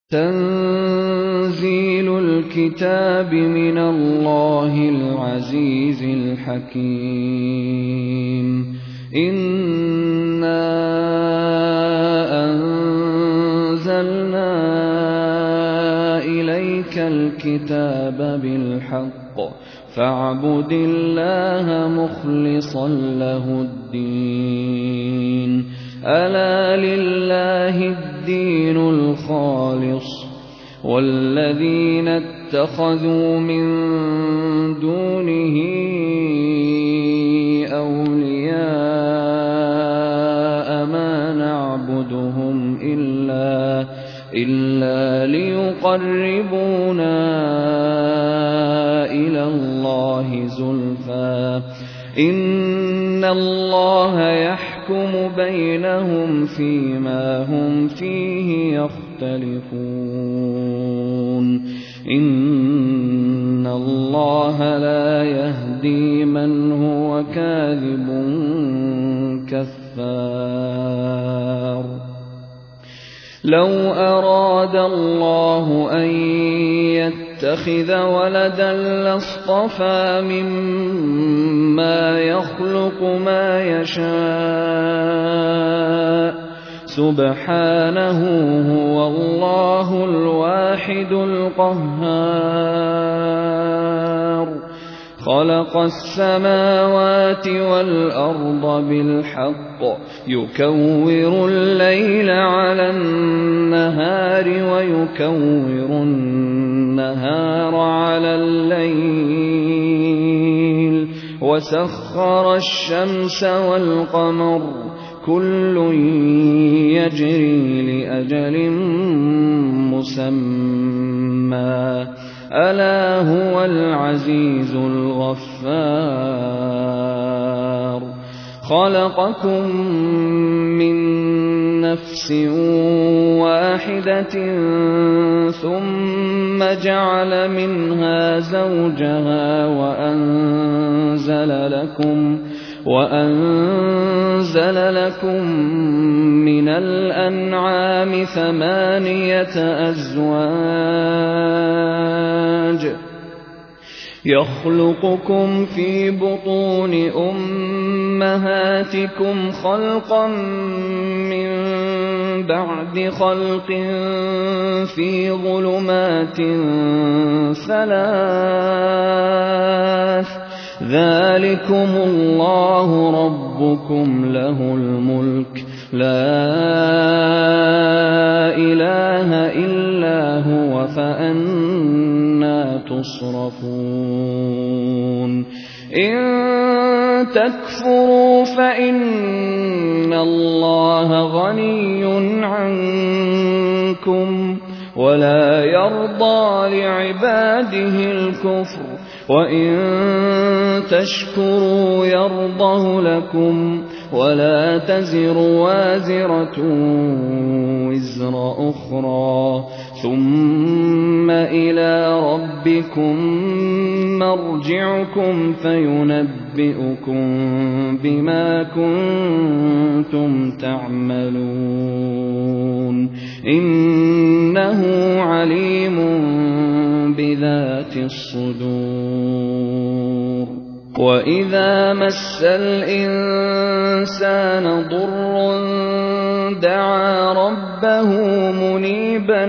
تنزيل الكتاب من الله العزيز الحكيم إنا أنزلنا إليك الكتاب بالحق فاعبد الله مخلصا له الدين ألا لله الدين الخالص والذين اتخذوا من دونه أولياء ما نعبدهم إلا ليقربونا إلى الله زلفى إن الله يحكم بينهم فيما هم فيه يختلفون إن الله لا يهدي من هو كاذب كفار لو أراد الله أن يتخذ ولدا لاصطفى مما يخلق ما يشاء سبحانه هو الله الواحد القهار خلق السماوات والأرض بالحق يكور الليل على النهار ويكور النهار على الليل وسخر الشمس والقمر كل يجري لأجل مسمى ألا هو العزيز الغفار خلقكم من نفس واحدة ثم جعل منها زوجها وأنزل لكم من الأنعام 8 أزواج يخلقكم في بطون أمهاتكم خلقا من بعد خلق في ظلمات 3 ذلكم الله ربكم له الملك لا إله إلا هو فأنى تصرفون إن تكفروا فإن الله غني عنكم ولا يرضى لعباده الكفر وإن تشكروا يرضه لكم ولا تزر وازرة وزر أخرى ثم إلى ربكم مرجعكم فينبئكم بما كنتم تعملون إنه عليم بذات الصدور وإذا مس الإنسان ضر دعا ربه منيبا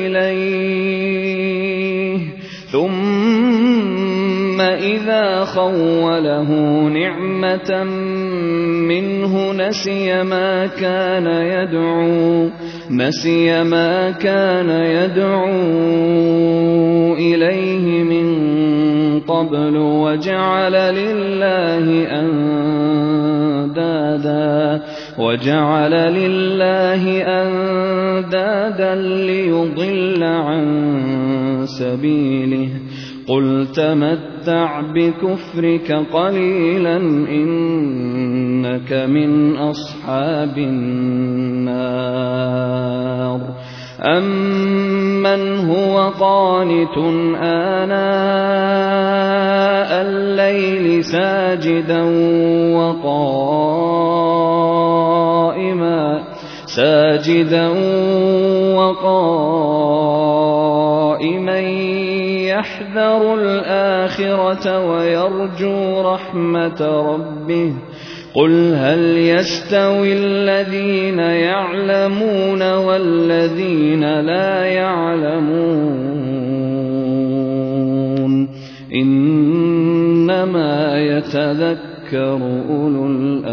إليه ثم إذا خوله نعمة منه نسي ما كان يدعو إليه من قبل وجعل لله أندادا ليضل عن سبيله قل تمتع بكفرك قليلا إنك من أصحاب النار أمن هو قانت آناء الليل ساجدا وقائما يحذر الآخرة ويرجو رحمة ربه قل هل يستوي الذين يعلمون والذين لا يعلمون إنما يتذكر أولو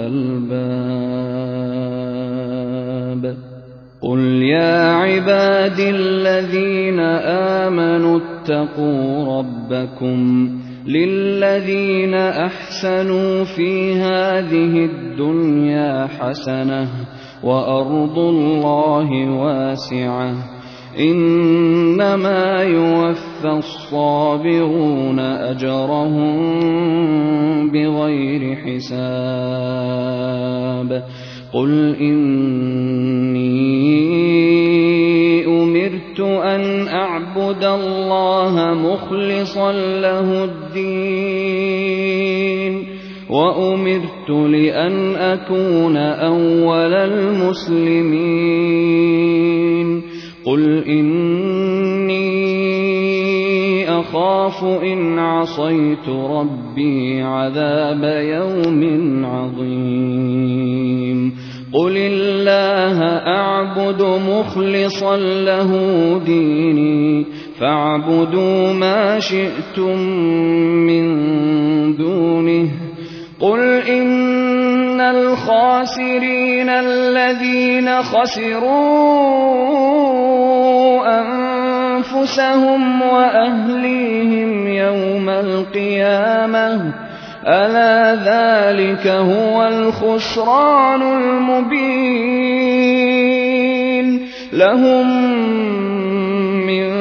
الألباب قل يا عبادي الذين آمنوا اتقوا ربكم للذين أحسنوا في هذه الدنيا حسنة وأرض الله واسعة إنما يوفى الصابرون أجرهم بغير حساب قل إني أمرت أن أعبد الله مخلصا له الدين وأمرت لأن أكون أول المسلمين قل إني أخاف إن عصيت ربي عذاب يوم عظيم قل الله أعبد مخلصا له ديني فاعبدوا ما شئتم من دونه قل إن الخاسرين الذين خسروا أنفسهم وأهليهم يوم القيامة ألا ذلك هو الخسران المبين لهم من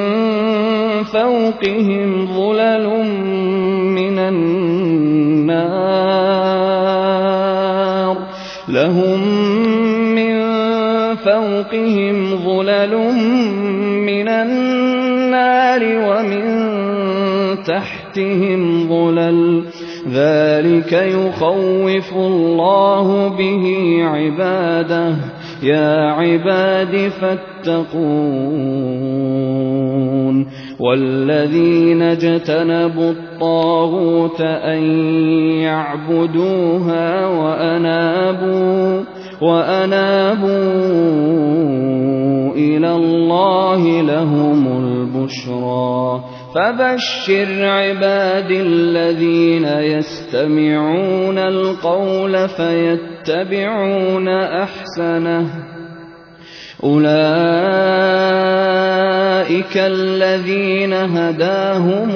فوقهم ظلل من النار لهم من فوقهم ظلل من النار ومن تحتهم ظلل ذلك يخوف الله به عباده يا عباد فاتقون والذين اجتنبوا الطاغوت أن يعبدوها وأنابوا إلى الله لهم البشرى فبشر عباد الذين يستمعون القول فيتبعون أحسنه أولئك الذين هداهم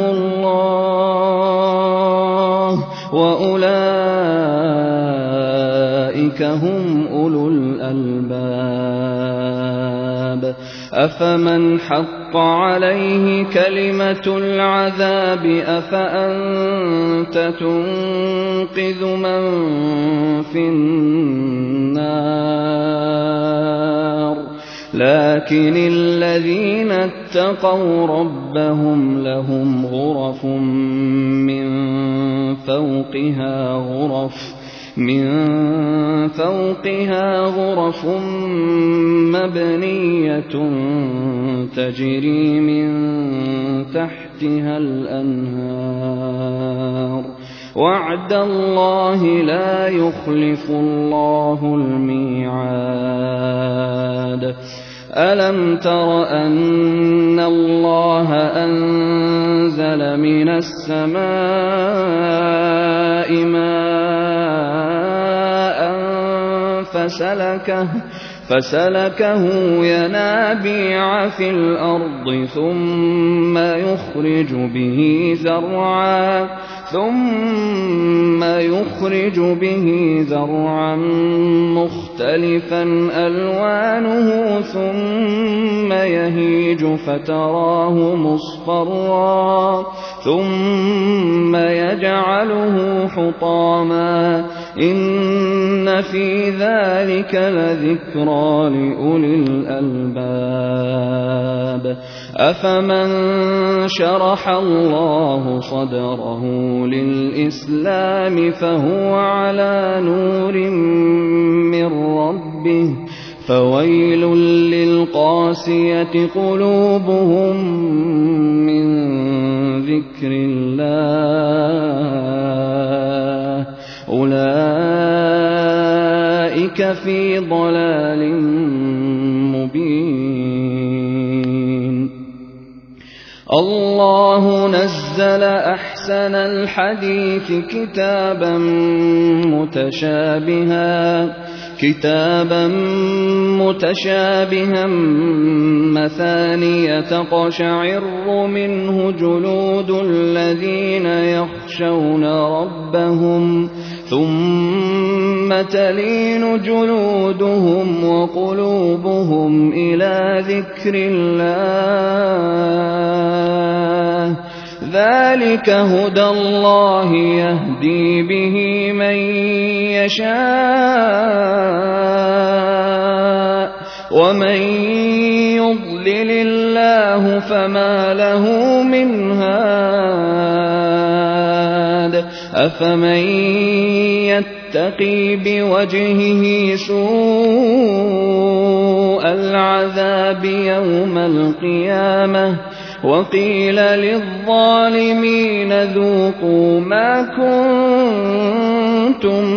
الله وأولئك هم أولو الألباب أفمن حق عليه كلمة العذاب أفأنت تنقذ من في النار لكن الذين اتقوا ربهم لهم غرف من فوقها غرف مبنية تجري من تحتها الأنهار وعد الله لا يخلف الله الميعاد ألم تر أن الله أنزل من السماء ماء فسلكه ينابيع في الأرض ثم يخرج به زرعا مختلفا ألوانه ثم يهيج فتراه مصفرا ثم يجعله حطاما إن في ذلك لذكرى لأولي الألباب أفمن شرح الله صدره للإسلام فهو على نور من ربه فويل للقاسية قلوبهم من الله نزل أحسن الحديث كتابا متشابها مثانية تقشعر منه جلود الذين يخشون ربهم ثم تلين جلودهم وقلوبهم إلى ذكر الله ذلك هدى الله يهدي به من يشاء ومن يضلل الله فما له من هاد أفمن يتقي بوجهه سوء العذاب يوم القيامة وقيل للظالمين ذوقوا ما كنتم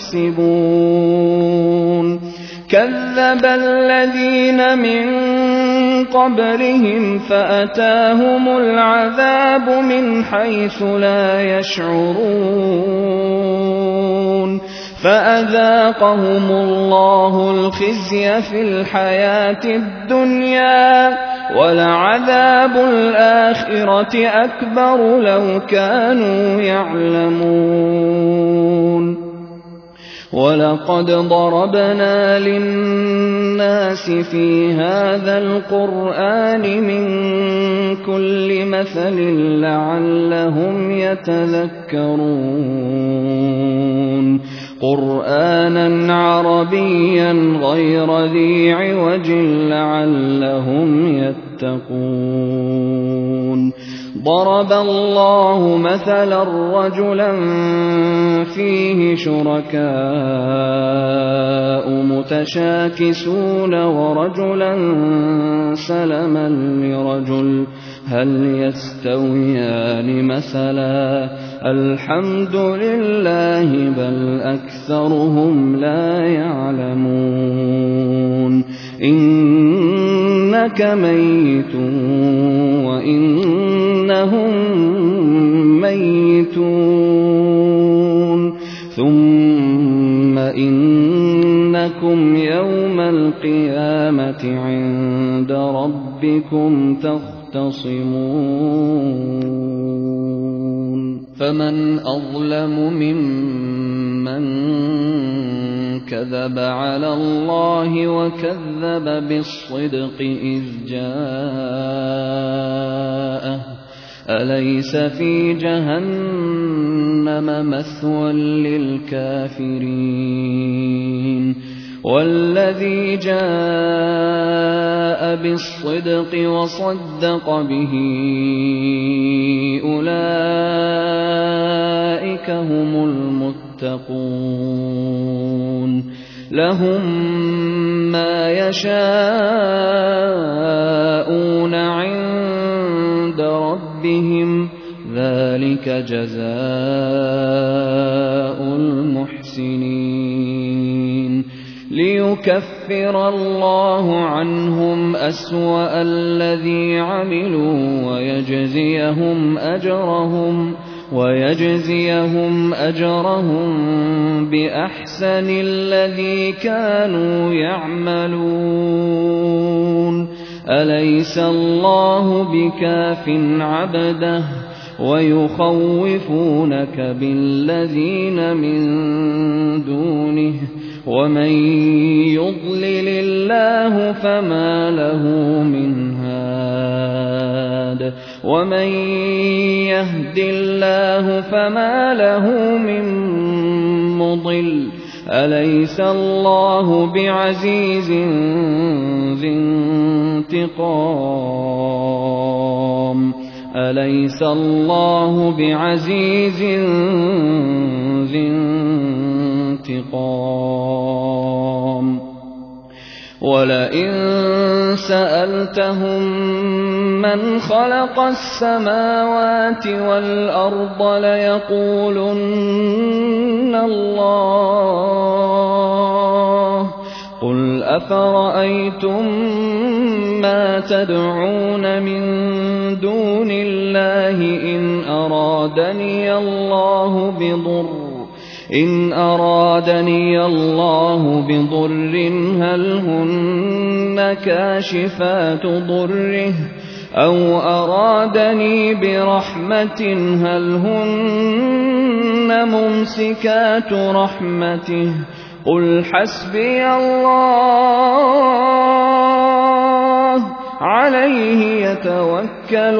تكسبون كذب الذين من قبلهم فأتاهم العذاب من حيث لا يشعرون فأذاقهم الله الخزي في الحياة الدنيا ولعذاب الآخرة أكبر لو كانوا يعلمون ولقد ضربنا للناس في هذا القرآن من كل مثل لعلهم يتذكرون قرآنا عربيا غير ذي عوج لعلهم يتقون ضرب الله مثلا رجلا فيه شركاء متشاكسون ورجلا سلما لرجل هل يستويان مثلا الحمد لله بل أكثرهم لا يعلمون إنك ميت وإنهم ميتون ثم إنكم يوم القيامة عند ربكم تختصمون فمن أظلم ممن كذب على الله وكذب بالصدق إذ جاءه أليس في جهنم مثوى للكافرين والذي جاء بالصدق وصدق به أولئك هم المتقون لهم ما يشاءون عند ربهم ذلك جزاء المحسنين ليكفر الله عنهم أسوأ الذي عملوا ويجزيهم أجرهم بأحسن الذي كانوا يعملون أليس الله بكاف عبده ويخوفونك بالذين من دونه ومن يضلل الله فما له من هاد ومن يهد الله فما له من مضل أليس الله بعزيز ذي انتقام أليس الله بعزيز ذي انتقام ولئن سألتهم من خلق السماوات والأرض ليقولن الله قُلْ أَفَرَأَيْتُم مَّا تَدْعُونَ مِن دُونِ اللَّهِ إِنْ أَرَادَنِيَ اللَّهُ بِضُرٍّ هَلْ هُنَّ كَاشِفَاتُ ضُرِّهِ أَوْ أَرَادَنِي بِرَحْمَةٍ هَلْ هُنَّ مُمْسِكَاتُ رَحْمَتِهِ قُلْ حَسْبِيَ اللَّهُ عَلَيْهِ يَتَوَكَّلُ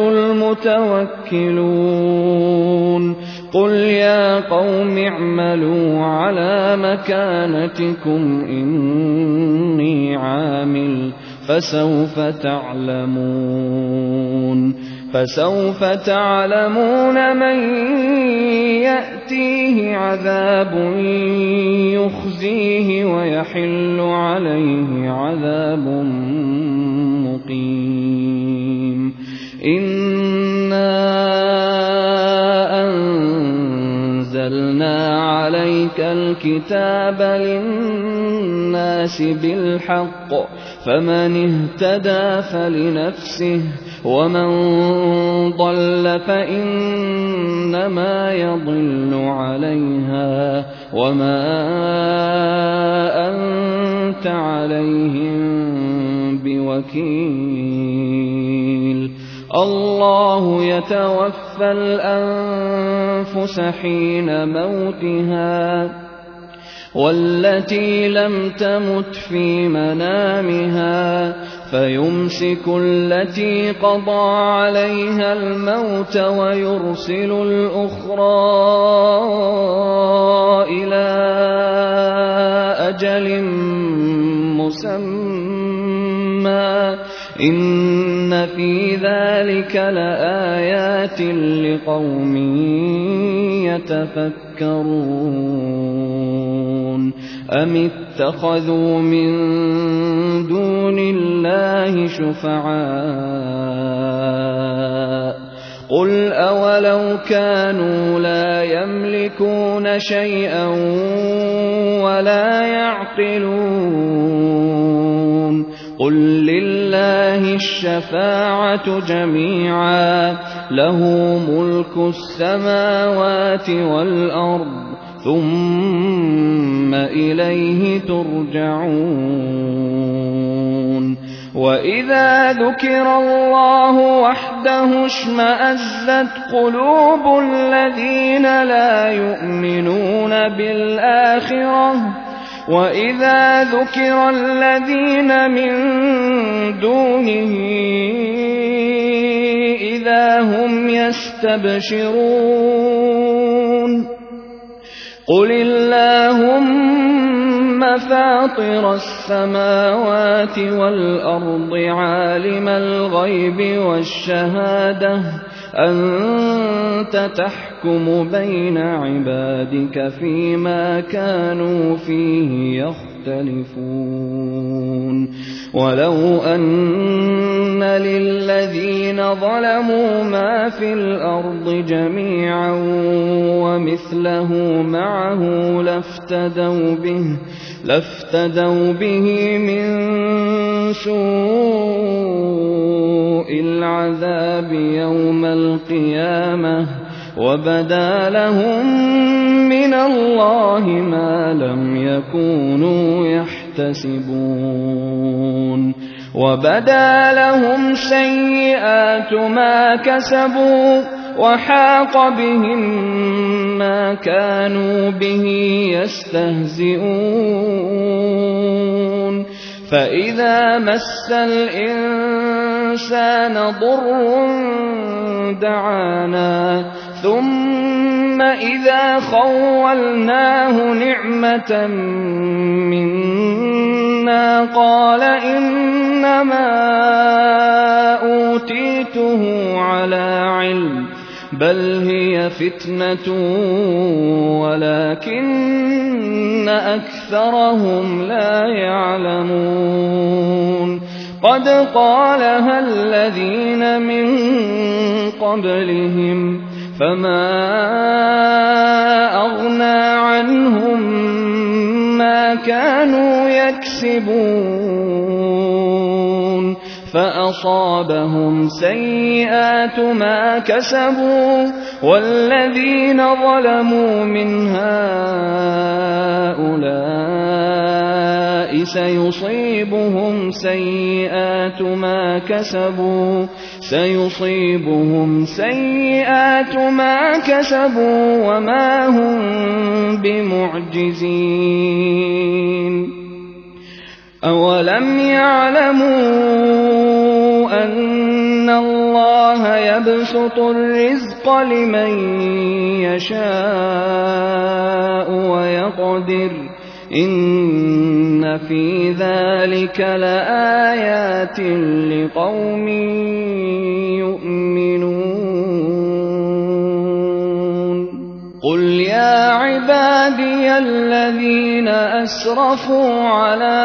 الْمُتَوَكِّلُونَ قُلْ يَا قَوْمِ اعْمَلُوا عَلَىٰ مَكَانَتِكُمْ إِنِّي عَامِلٌ فسوف تعلمون من يأتيه عذاب يخزيه ويحل عليه عذاب مقيم إنا أنزلنا عليك الكتاب للناس بالحق فمن اهتدى فلنفسه ومن ضل فإنما يضل عليها وما أنت عليهم بوكيل الله يتوفى الأنفس حين موتها والتي لم تمت في منامها فيمسك التي قضى عليها الموت ويرسل الأخرى إلى أجل مسمى إن في ذلك لآيات لقوم يتفكرون أم اتخذوا من دون الله شفعاء قل أولو كانوا لا يملكون شيئا ولا يعقلون قل لله الشفاعة جميعا له ملك السماوات والأرض ثم إليه ترجعون وإذا ذكر الله وحده اشمأزت قلوب الذين لا يؤمنون بالآخرة وإذا ذكر الذين من دونه إذا هم يستبشرون قل اللهم فاطر السماوات والأرض عالم الغيب والشهادة أنت تحكم بين عبادك فيما كانوا فيه يختلفون ولو أن للذين ظلموا ما في الأرض جميعا ومثله معه لافتدوا به من سوء العذاب يوم القيامة وبدا لهم من الله ما لم يكونوا يحتسبون وبدا لهم سيئات ما كسبوا وحاق بهم ما كانوا به يستهزئون فإذا مس الإنسان ضر دعانا ثم إذا خولناه نعمة منا قال إنما أوتيته على علم بل هي فتنة ولكن أكثرهم لا يعلمون قد قالها الذين من قبلهم فما أغنى عنهم ما كانوا يكسبون فأصابهم سيئات ما كسبوا والذين ظلموا من هؤلاء سيصيبهم سيئات ما كسبوا وما هم بمعجزين أولم يعلموا أن الله يبسط الرزق لمن يشاء ويقدر إن في ذلك لآيات لقوم يؤمنون قل يا عبادي الذين أسرفوا على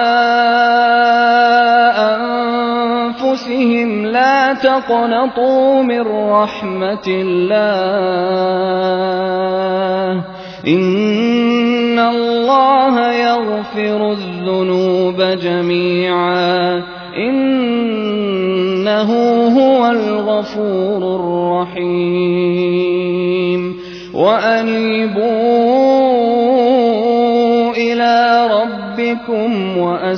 أنفسهم لا تقنطوا من رحمة الله إن الله يغفر الذنوب جميعا إنه هو الغفور الرحيم وأنيبوا إلى ربكم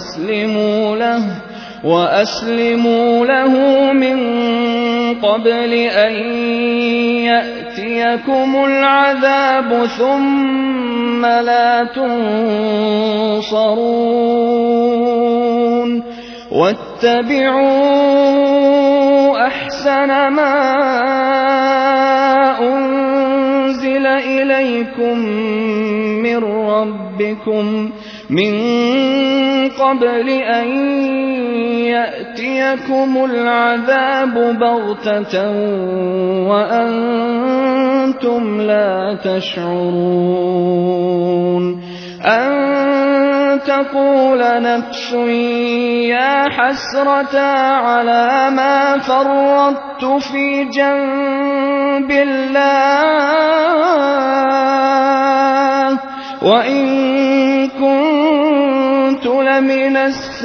وأسلموا له من قبل أن يأتيكم العذاب ثم لا تنصرون واتبعوا أحسن ما أنزل إليكم من ربكم من قبل أن يأتيكم العذاب بغتة وأنتم لا تشعرون أن تقول نفس يا حسرة على ما فرطت في جنب الله وإن كنت لمن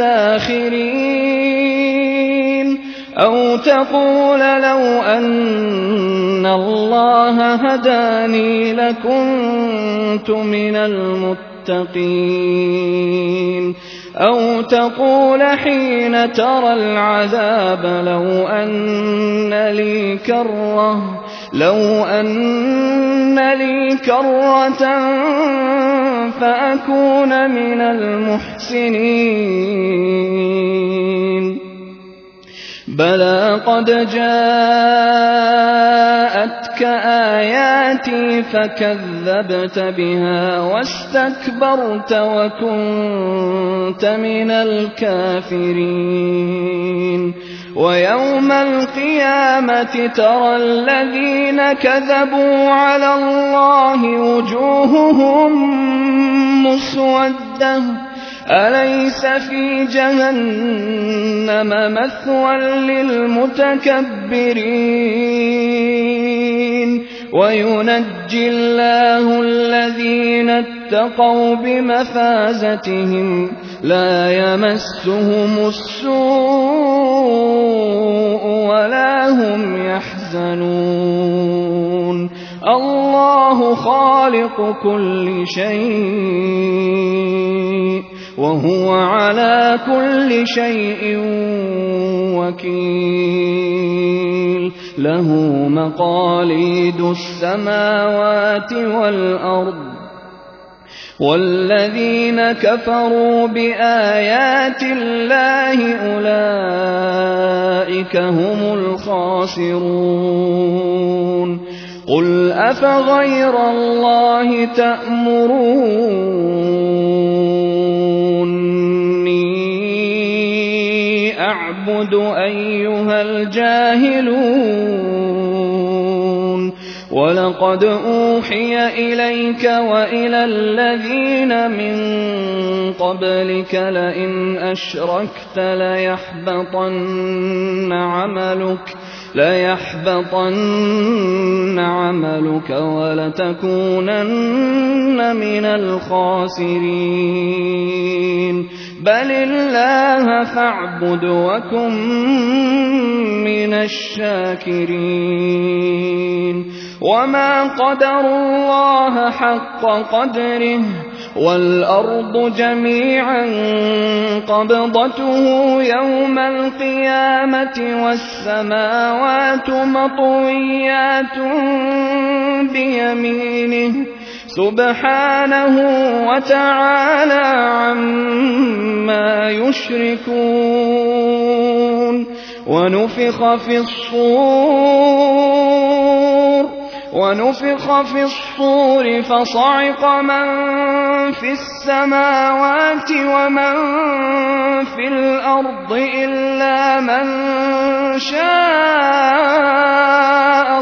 الساخرين أو تقول لو أن الله هداني لكنت من المتقين أو تقول حين ترى العذاب لو أن لي كرة فأكون من المحسنين بلى قد جاءتك آياتي فكذبت بها واستكبرت وكنت من الكافرين ويوم القيامة ترى الذين كذبوا على الله وجوههم مسودة أليس في جهنم مثوى للمتكبرين وينجي الله الذين اتقوا بمفازتهم لا يمسهم السوء ولا هم يحزنون الله خالق كل شيء وهو على كل شيء وكيل له مقاليد السماوات والأرض والذين كفروا بآيات الله أولئك هم الخاسرون قل أفغير الله تأمروني أعبد أيها الجاهلون ولقد أوحي إليك وإلى الذين من قبلك لئن أشركت ليحبطن عملك ولتكونن من الخاسرين بل الله فاعبد وكن من الشاكرين وما قدروا الله حق قدره والأرض جميعا قبضته يوم القيامة والسماوات مطويات بيمينه سبحانه وتعالى عما يشركون ونفخ في الصور فصعق من في السماوات ومن في الأرض إلا من شاء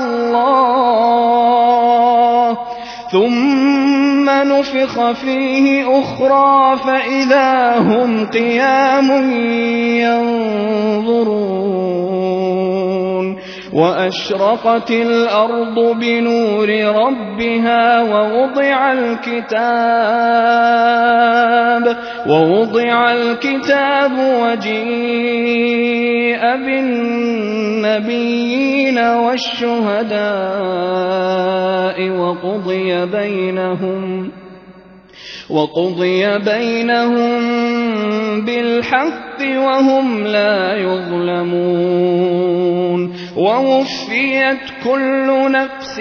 الله ثم نفخ فيه أخرى فإذا هم قيام ينظرون وأشرقت الأرض بنور ربها ووضع الكتاب وجيء بالنبيين والشهداء وقضي بينهم بالحق وهم لا يظلمون ووفيت كل نفس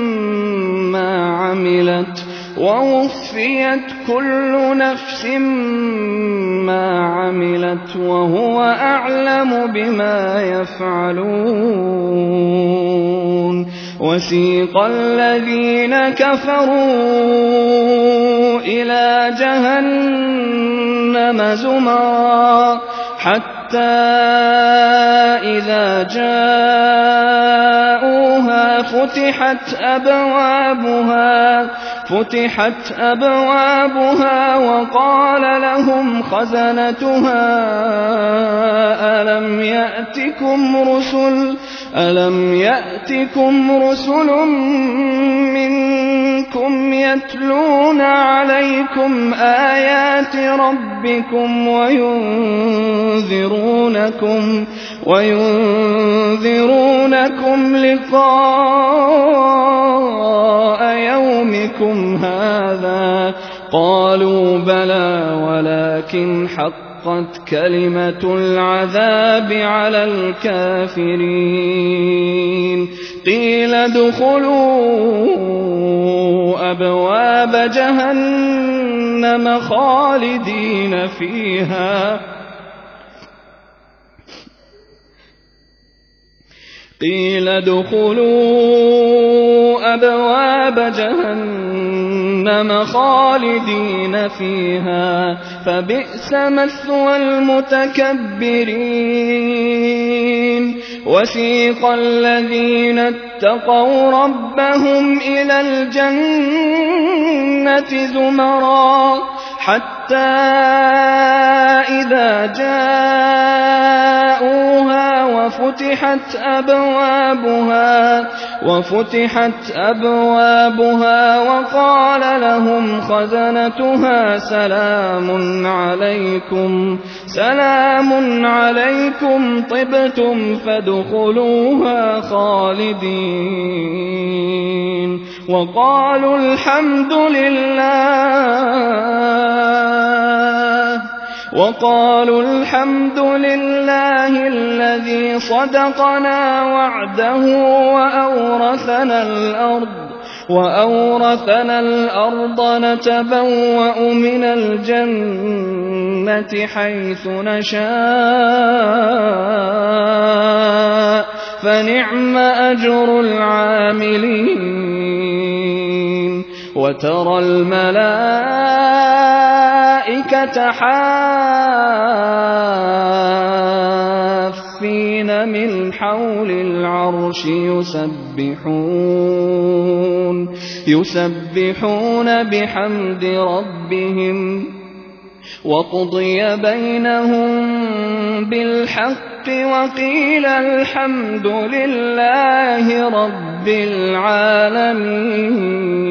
ما عملت وهو أعلم بما يفعلون وسيق الذين كفروا إلى جهنم زمرا حتى إذا جاءوها فتحت أبوابها وقال لهم خزنتها ألم يأتكم رسل منكم يتلون عليكم آيات ربكم وينذرونكم لقاء يومكم هذا قالوا بلى ولكن حقت كلمة العذاب على الكافرين قيل ادخلوا أبواب جهنم خالدين فيها فبئس مثوى المتكبرين وسيق الذين اتقوا ربهم إلى الجنة زمرا حتى إذا جاءوها وفتحت أبوابها وقال لهم خزنتها سلام عليكم طبتم فادخلوها خالدين وقالوا الحمد لله الذي صدقنا وعده وأورثنا الأرض نتبوأ من الجنة حيث نشاء فنعم أجر العاملين وترى الملائكة حافين من حول العرش يسبحون بحمد ربهم وقضي بينهم بالحق وقيل الحمد لله رب العالمين.